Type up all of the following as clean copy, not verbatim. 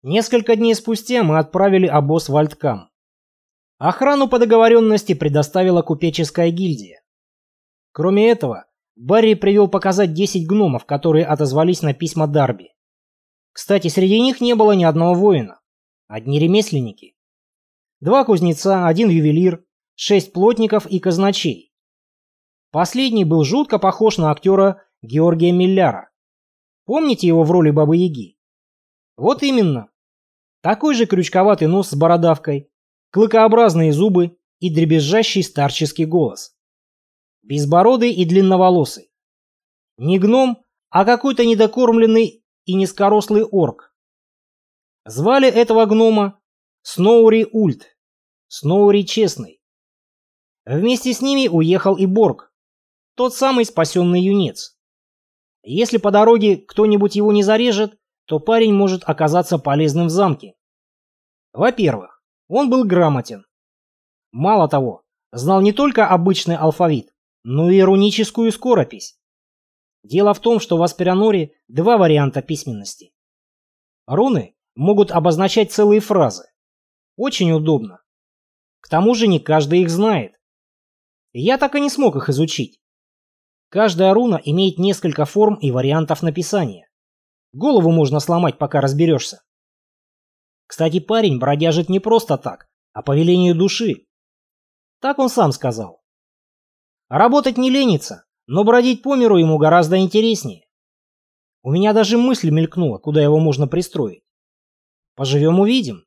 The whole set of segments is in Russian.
Несколько дней спустя мы отправили обоз в Альткам. Охрану по договоренности предоставила купеческая гильдия. Кроме этого, Барри привел показать 10 гномов, которые отозвались на письма Дарби. Кстати, среди них не было ни одного воина. Одни ремесленники. 2 кузнеца, 1 ювелир, 6 плотников и казначей. Последний был жутко похож на актера Георгия Милляра. Помните его в роли Бабы-Яги? Вот именно. Такой же крючковатый нос с бородавкой, клыкообразные зубы и дребезжащий старческий голос. Безбородый и длинноволосый. Не гном, а какой-то недокормленный и низкорослый орк. Звали этого гнома Сноури Ульт, Сноури Честный. Вместе с ними уехал и Борг, тот самый спасенный юнец. Если по дороге кто-нибудь его не зарежет, то парень может оказаться полезным в замке. Во-первых, он был грамотен. Мало того, знал не только обычный алфавит, но и руническую скоропись. Дело в том, что в Аспироноре 2 варианта письменности. Руны могут обозначать целые фразы. Очень удобно. К тому же не каждый их знает. Я так и не смог их изучить. Каждая руна имеет несколько форм и вариантов написания. Голову можно сломать, пока разберешься. Кстати, парень бродяжит не просто так, а по велению души. Так он сам сказал. Работать не ленится, но бродить по миру ему гораздо интереснее. У меня даже мысль мелькнула, куда его можно пристроить. Поживем увидим.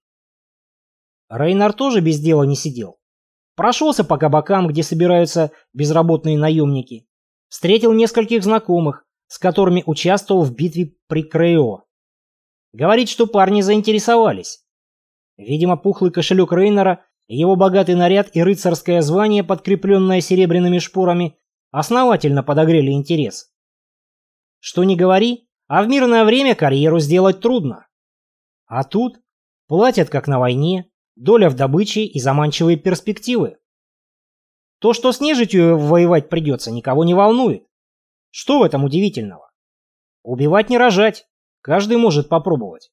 Рейнар тоже без дела не сидел. Прошелся по кабакам, где собираются безработные наемники. Встретил нескольких знакомых, с которыми участвовал в битве при Крео. Говорит, что парни заинтересовались. Видимо, пухлый кошелек Рейнара, его богатый наряд и рыцарское звание, подкрепленное серебряными шпорами, основательно подогрели интерес. Что ни говори, а в мирное время карьеру сделать трудно. А тут платят как на войне, доля в добыче и заманчивые перспективы. То, что с нежитью воевать придется, никого не волнует. Что в этом удивительного? Убивать не рожать. Каждый может попробовать.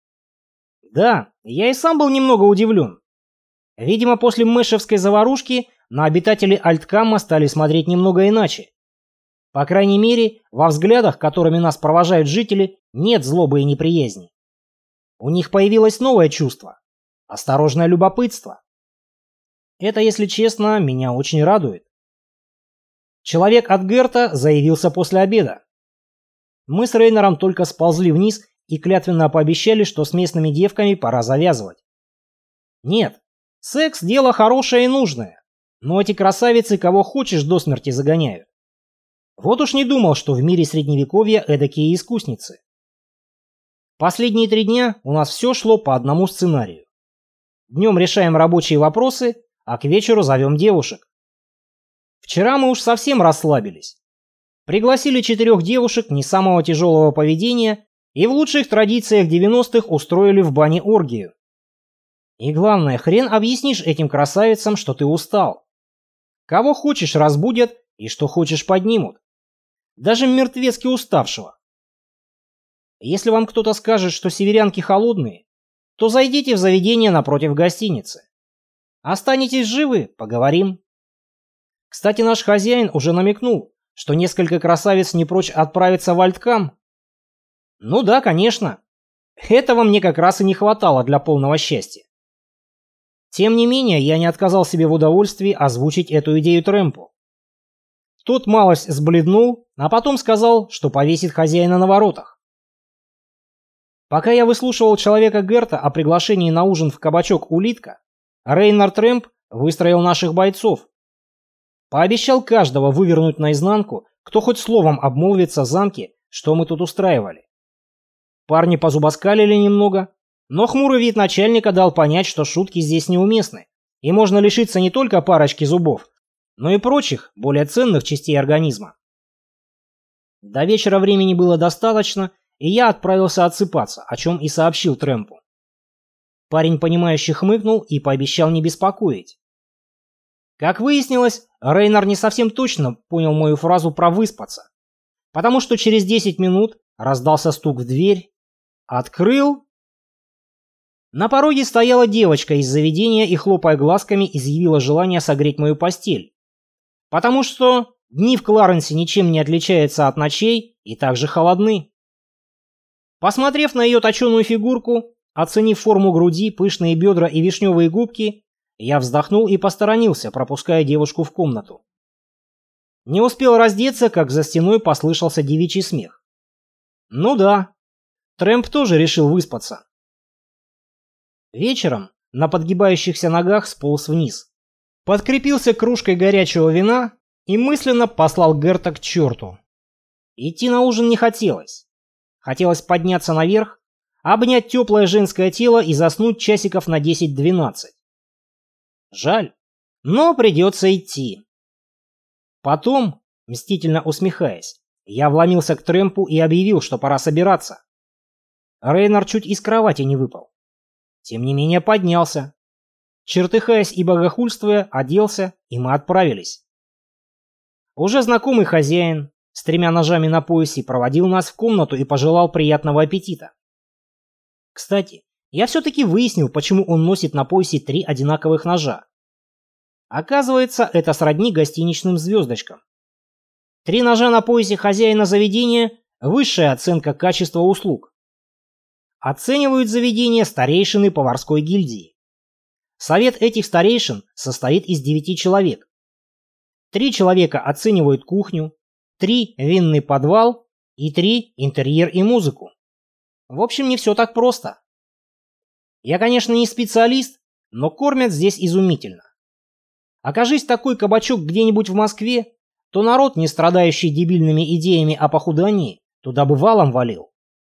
Да, я и сам был немного удивлен. Видимо, после мэшевской заварушки на обитателей Альткамма стали смотреть немного иначе. По крайней мере, во взглядах, которыми нас провожают жители, нет злобы и неприязни. У них появилось новое чувство – осторожное любопытство. Это, если честно, меня очень радует. Человек от Герта заявился после обеда. Мы с Рейнером только сползли вниз и клятвенно пообещали, что с местными девками пора завязывать. Нет, секс – дело хорошее и нужное, но эти красавицы кого хочешь до смерти загоняют. Вот уж не думал, что в мире средневековья эдакие искусницы. Последние 3 дня у нас все шло по одному сценарию. Днем решаем рабочие вопросы, а к вечеру зовем девушек. Вчера мы уж совсем расслабились. Пригласили 4 девушек не самого тяжелого поведения и в лучших традициях 90-х устроили в бане оргию. И главное, хрен объяснишь этим красавицам, что ты устал. Кого хочешь разбудят и что хочешь поднимут. Даже мертвецки уставшего. Если вам кто-то скажет, что северянки холодные, то зайдите в заведение напротив гостиницы. Останетесь живы, поговорим. Кстати, наш хозяин уже намекнул, что несколько красавиц не прочь отправиться в Альткам. Ну да, конечно. Этого мне как раз и не хватало для полного счастья. Тем не менее, я не отказал себе в удовольствии озвучить эту идею Трэмпу. Тот малость сбледнул, а потом сказал, что повесит хозяина на воротах. Пока я выслушивал человека Герта о приглашении на ужин в кабачок «Улитка», Рейнар Трэмп выстроил наших бойцов. Пообещал каждого вывернуть наизнанку, кто хоть словом обмолвится в замке, что мы тут устраивали. Парни позубоскалили немного, но хмурый вид начальника дал понять, что шутки здесь неуместны, и можно лишиться не только парочки зубов, но и прочих, более ценных частей организма. До вечера времени было достаточно, и я отправился отсыпаться, о чем и сообщил Трэмпу. Парень, понимающе хмыкнул и пообещал не беспокоить. Как выяснилось, Рейнар не совсем точно понял мою фразу про выспаться, потому что через 10 минут раздался стук в дверь, открыл На пороге стояла девочка из заведения и, хлопая глазками, изъявила желание согреть мою постель. Потому что дни в Кларенсе ничем не отличаются от ночей и также холодны. Посмотрев на ее точеную фигурку, оценив форму груди, пышные бедра и вишневые губки, я вздохнул и посторонился, пропуская девушку в комнату. Не успел раздеться, как за стеной послышался девичий смех. Ну да, Трэмп тоже решил выспаться. Вечером на подгибающихся ногах сполз вниз. Подкрепился кружкой горячего вина и мысленно послал Герта к черту. Идти на ужин не хотелось. Хотелось подняться наверх, обнять теплое женское тело и заснуть часиков на 10-12. Жаль, но придется идти. Потом, мстительно усмехаясь, я вломился к Трэмпу и объявил, что пора собираться. Рейнар чуть из кровати не выпал. Тем не менее поднялся. Чертыхаясь и богохульствуя, оделся, и мы отправились. Уже знакомый хозяин с 3 ножами на поясе проводил нас в комнату и пожелал приятного аппетита. Кстати, я все-таки выяснил, почему он носит на поясе 3 одинаковых ножа. Оказывается, это сродни гостиничным звездочкам. 3 ножа на поясе хозяина заведения – высшая оценка качества услуг. Оценивают заведение старейшины поварской гильдии. Совет этих старейшин состоит из 9 человек. 3 человека оценивают кухню, 3 винный подвал и 3 интерьер и музыку. В общем, не все так просто. Я, конечно, не специалист, но кормят здесь изумительно. Окажись такой кабачок где-нибудь в Москве, то народ, не страдающий дебильными идеями о похудании, туда бы валом валил.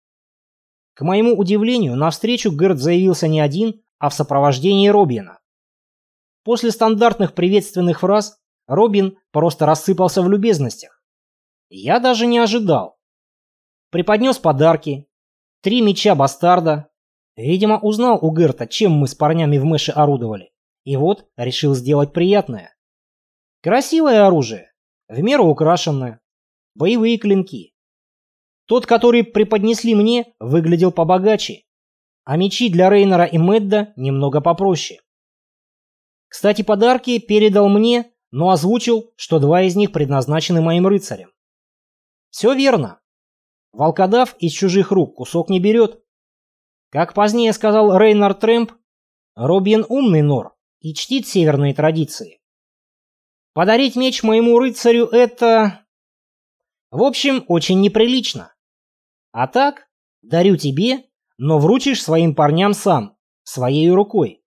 К моему удивлению, навстречу Герт заявился не один, а в сопровождении Робина. После стандартных приветственных фраз Робин просто рассыпался в любезностях. Я даже не ожидал. Преподнес подарки, 3 меча бастарда. Видимо, узнал у Герта, чем мы с парнями в Мэше орудовали. И вот решил сделать приятное. Красивое оружие, в меру украшенное, боевые клинки. Тот, который преподнесли мне, выглядел побогаче, а мечи для Рейнора и Мэдда немного попроще. Кстати, подарки передал мне, но озвучил, что 2 из них предназначены моим рыцарям. Все верно. Волкодав из чужих рук кусок не берет. Как позднее сказал Рейнар Трэмп, Робин умный нор и чтит северные традиции. Подарить меч моему рыцарю — это... В общем, очень неприлично. А так, дарю тебе, но вручишь своим парням сам, своей рукой.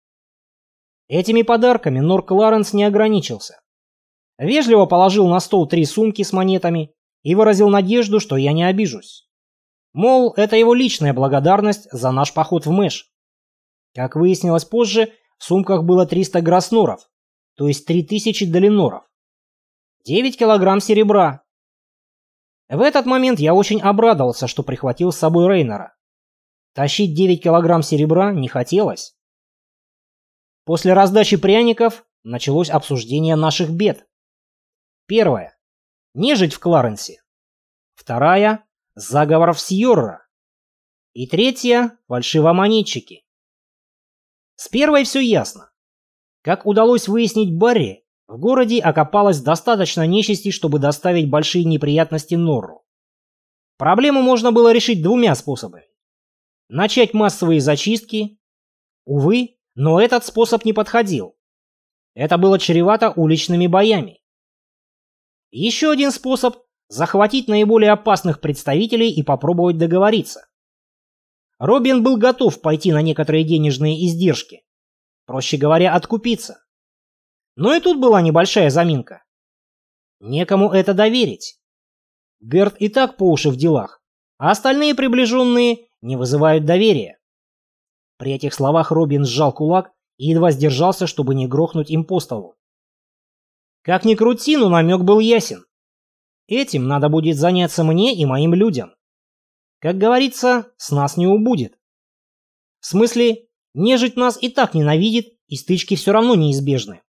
Этими подарками Нор Кларенс не ограничился. Вежливо положил на стол 3 сумки с монетами и выразил надежду, что я не обижусь. Мол, это его личная благодарность за наш поход в Мэш. Как выяснилось позже, в сумках было 300 гросноров, то есть 3000 долиноров. 9 килограмм серебра. В этот момент я очень обрадовался, что прихватил с собой Рейнора. Тащить 9 килограмм серебра не хотелось. После раздачи пряников началось обсуждение наших бед. Первое. Нежить в Кларенсе. Вторая. Заговор в Сьорра. И третья. Фальшивомонетчики. С первой все ясно. Как удалось выяснить Барри, в городе окопалось достаточно нечисти, чтобы доставить большие неприятности Норру. Проблему можно было решить 2 способами. Начать массовые зачистки. Увы, но этот способ не подходил. Это было чревато уличными боями. Еще один способ – захватить наиболее опасных представителей и попробовать договориться. Робин был готов пойти на некоторые денежные издержки. Проще говоря, откупиться. Но и тут была небольшая заминка. Некому это доверить. Герт и так по уши в делах, а остальные приближенные не вызывают доверия. При этих словах Робин сжал кулак и едва сдержался, чтобы не грохнуть им по столу. Как ни крути, но намек был ясен. Этим надо будет заняться мне и моим людям. Как говорится, с нас не убудет. В смысле, нежить нас и так ненавидит, и стычки все равно неизбежны.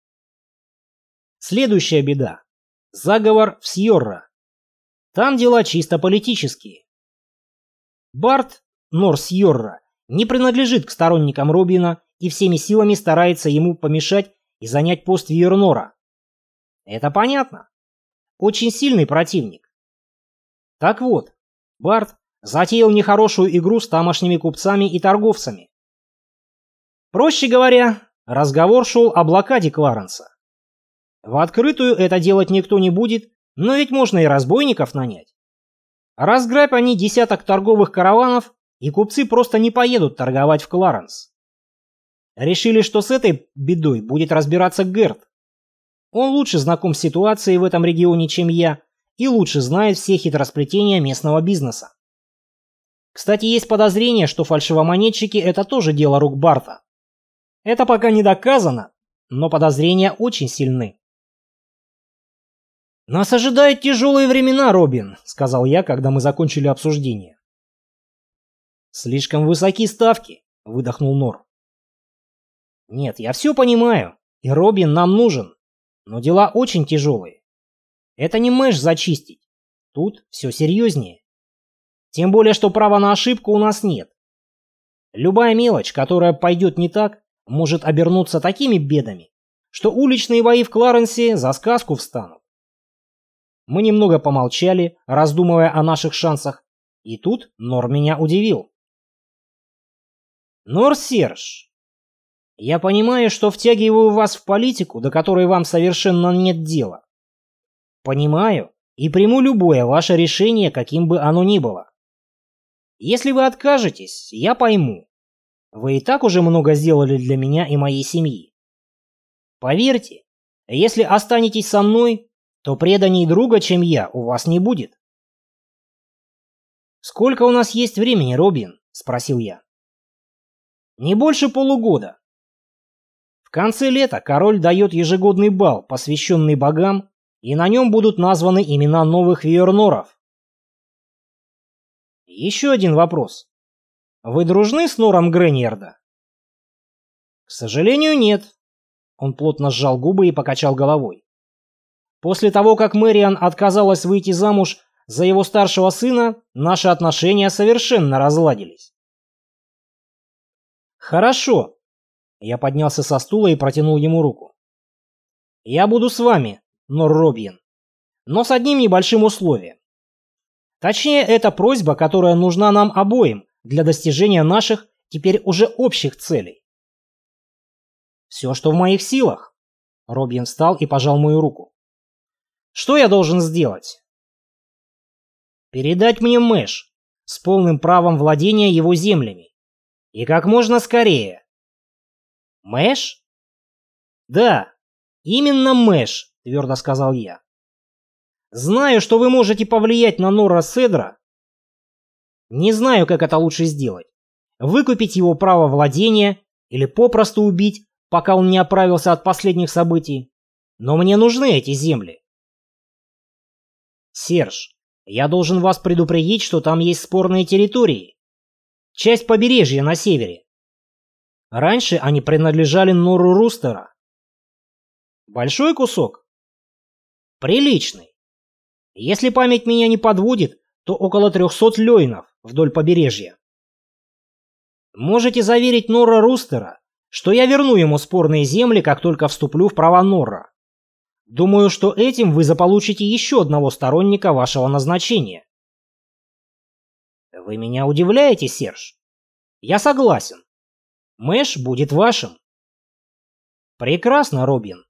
Следующая беда. Заговор в Сьорра. Там дела чисто политические. Барт, Нор Сьорра, не принадлежит к сторонникам Робина и всеми силами старается ему помешать и занять пост Виернора. Это понятно. Очень сильный противник. Так вот, Барт затеял нехорошую игру с тамошними купцами и торговцами. Проще говоря, разговор шел о блокаде Кларенса. В открытую это делать никто не будет, но ведь можно и разбойников нанять. Разграбь они десяток торговых караванов, и купцы просто не поедут торговать в Кларенс. Решили, что с этой бедой будет разбираться Герт. Он лучше знаком с ситуацией в этом регионе, чем я, и лучше знает все хитросплетения местного бизнеса. Кстати, есть подозрение, что фальшивомонетчики – это тоже дело рук Барта. Это пока не доказано, но подозрения очень сильны. «Нас ожидают тяжелые времена, Робин», — сказал я, когда мы закончили обсуждение. «Слишком высоки ставки», — выдохнул Нор. «Нет, я все понимаю, и Робин нам нужен, но дела очень тяжелые. Это не Мэш зачистить, тут все серьезнее. Тем более, что права на ошибку у нас нет. Любая мелочь, которая пойдет не так, может обернуться такими бедами, что уличные бои в Кларенсе за сказку встанут». Мы немного помолчали, раздумывая о наших шансах, и тут Нор меня удивил. «Нор Серж, я понимаю, что втягиваю вас в политику, до которой вам совершенно нет дела. Понимаю и приму любое ваше решение, каким бы оно ни было. Если вы откажетесь, я пойму. Вы и так уже много сделали для меня и моей семьи. Поверьте, если останетесь со мной, то преданней друга, чем я, у вас не будет». «Сколько у нас есть времени, Робин?» — спросил я. «Не больше полугода. В конце лета король дает ежегодный бал, посвященный богам, и на нем будут названы имена новых Виерноров». «Еще один вопрос. Вы дружны с Нором Греньерда?» «К сожалению, нет». Он плотно сжал губы и покачал головой. «После того, как Мэриан отказалась выйти замуж за его старшего сына, наши отношения совершенно разладились». «Хорошо». Я поднялся со стула и протянул ему руку. «Я буду с вами, Нор Робин, но с одним небольшим условием. Точнее, это просьба, которая нужна нам обоим для достижения наших, теперь уже общих целей». «Все, что в моих силах». Робин встал и пожал мою руку. «Что я должен сделать?» «Передать мне Мэш с полным правом владения его землями. И как можно скорее». «Мэш?» «Да, именно Мэш», — твердо сказал я. «Знаю, что вы можете повлиять на Нора Седра. Не знаю, как это лучше сделать. Выкупить его право владения или попросту убить, пока он не оправился от последних событий. Но мне нужны эти земли. Серж, я должен вас предупредить, что там есть спорные территории. Часть побережья на севере. Раньше они принадлежали Нору Рустера. Большой кусок? Приличный. Если память меня не подводит, то около 300 лёйнов вдоль побережья. Можете заверить Нора Рустера, что я верну ему спорные земли, как только вступлю в права Норра. Думаю, что этим вы заполучите еще одного сторонника вашего назначения». «Вы меня удивляете, Серж?» «Я согласен. Мэш будет вашим». «Прекрасно, Робин.